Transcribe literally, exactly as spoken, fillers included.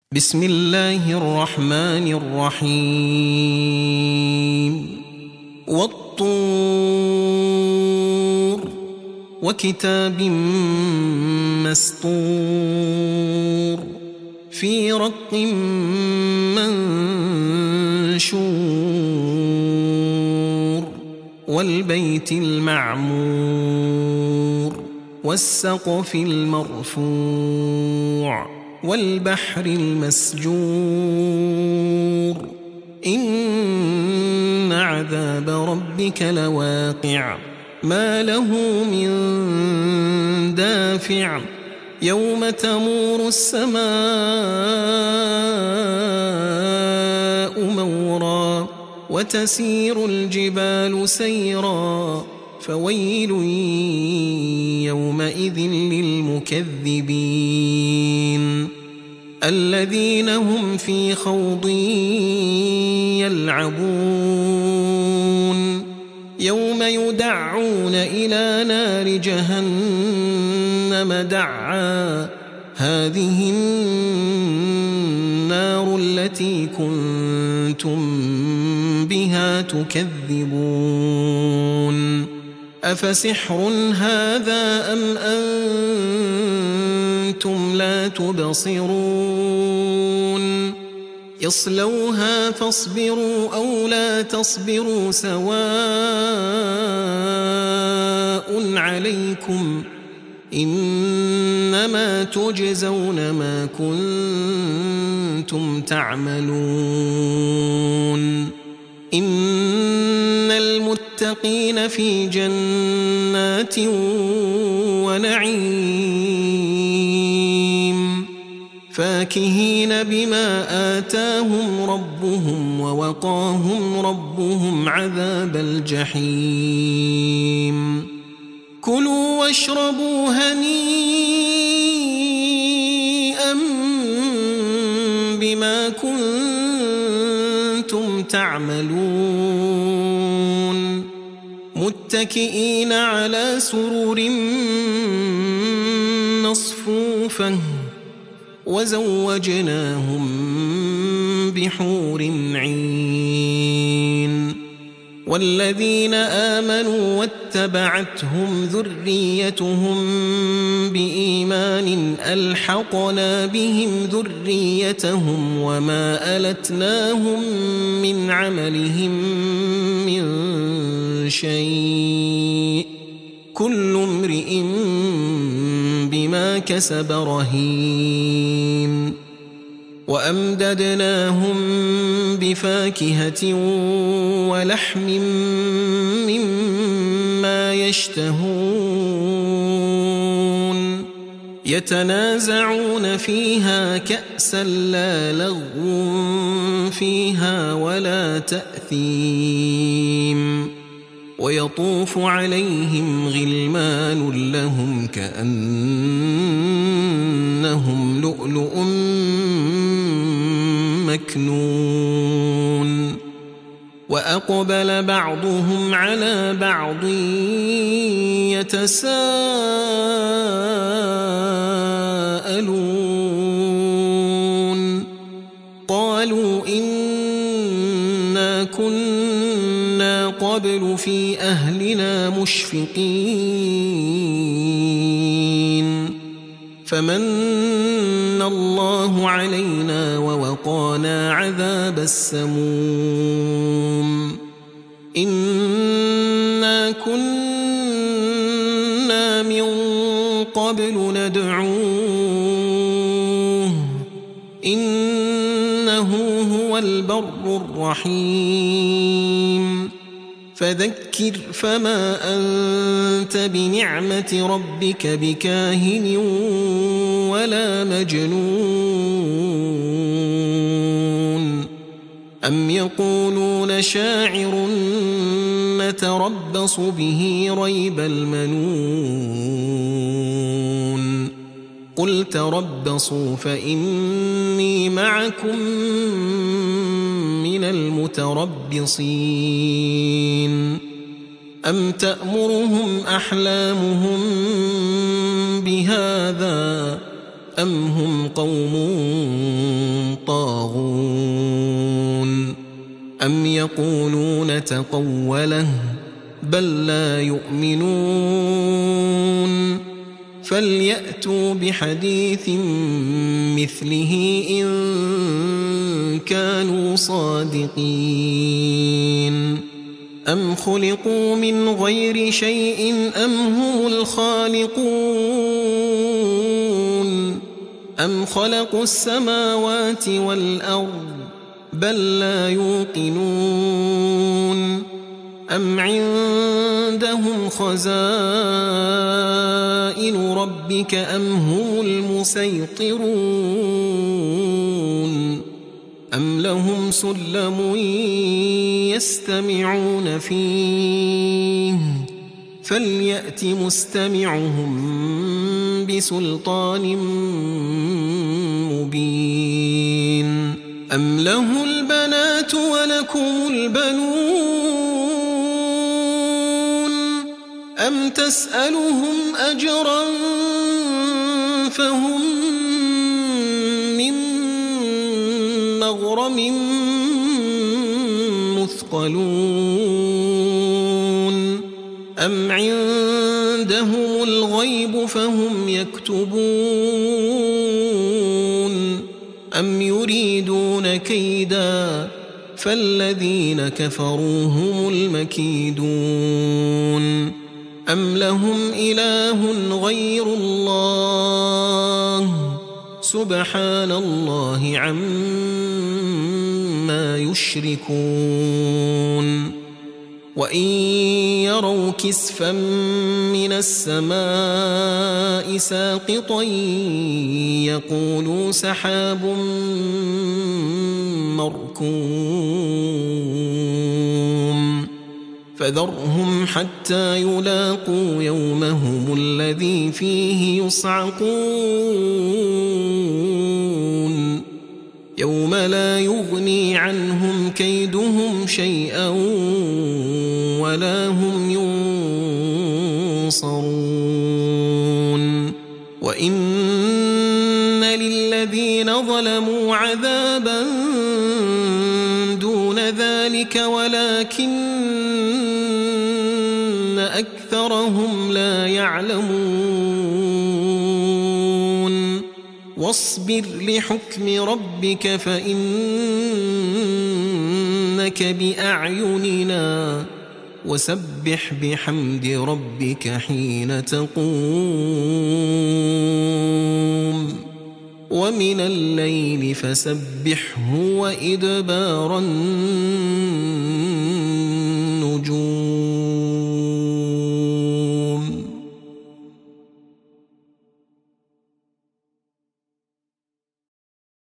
بسم الله الرحمن الرحيم والطور وكتاب مسطور في رق منشور والبيت المعمور والسقف المرفوع والبحر المسجور إن عذاب ربك لواقع ما له من دافع يوم تمور السماء مورا وتسير الجبال سيرا فويل يومئذ للمكذبين الذين هم في خوض يلعبون يوم يدعون إلى نار جهنم دعا هذه النار التي كنتم بها تكذبون أفسحر هذا أم أنتم لا تبصرون اصلوها فاصبروا أو لا تصبروا سواء عليكم إنما تجزون ما كنتم تعملون إن المتقين في جنات ونعيم فاكهين بما آتاهم ربهم ووقاهم ربهم عذاب الجحيم كلوا واشربوا هنيئا بما كنتم تعملون متكئين على سرور مصفوفة وزوجناهم بحور عين والذين آمنوا واتبعتهم ذريتهم بإيمان ألحقنا بهم ذريتهم وما ألتناهم من عملهم من شيء كل امرئ بما كسب رهين وأمددناهم بفاكهة ولحم مما يشتهون يتنازعون فيها كأسا لا لغو فيها ولا تأثيم ويطوف عليهم غلمان لهم كأنهم لؤلؤ مكنون وأقبل بعضهم على بعض يتساءلون قالوا إنا كنا قبل في أهلنا مشفقين فمن الله علينا ووقانا عذاب السموم إنا كنا من قبل ندعوه إنه هو البر الرحيم فذكر فما أنت بنعمة ربك بكاهن ولا مجنون أم يقولون شاعر نتربص به ريب المنون قل تربصوا فإني معكم من المتربصين أم تأمرهم أحلامهم بهذا أم هم قوم أم يقولون تقوله بل لا يؤمنون فليأتوا بحديث مثله إن كانوا صادقين أم خلقوا من غير شيء أم هم الخالقون أم خلقوا السماوات والأرض بل لا يوقنون أم عندهم خزائن ربك أم هم المسيطرون أم لهم سلم يستمعون فيه فليأت مستمعهم بسلطان مبين أم له البنات ولكم البنون أم تسألهم أجرا فهم من مغرم مثقلون أم عندهم الغيب فهم يكتبون أم يريدون كيدا فالذين كفروا هم المكيدون أم لهم إله غير الله سبحان الله عما يشركون وإن يروا كسفا من السماء ساقطا يقولوا سحاب مركوم فذرهم حتى يلاقوا يومهم الذي فيه يصعقون يوم لا يغني عنهم كيدهم شيئا ولا هم ينصرون وإن للذين ظلموا عذابا دون ذلك ولكن أكثرهم لا يعلمون واصبر لحكم ربك فإنك بأعيننا وسبح بحمد ربك حين تقوم ومن الليل فسبحه وإدبار النجوم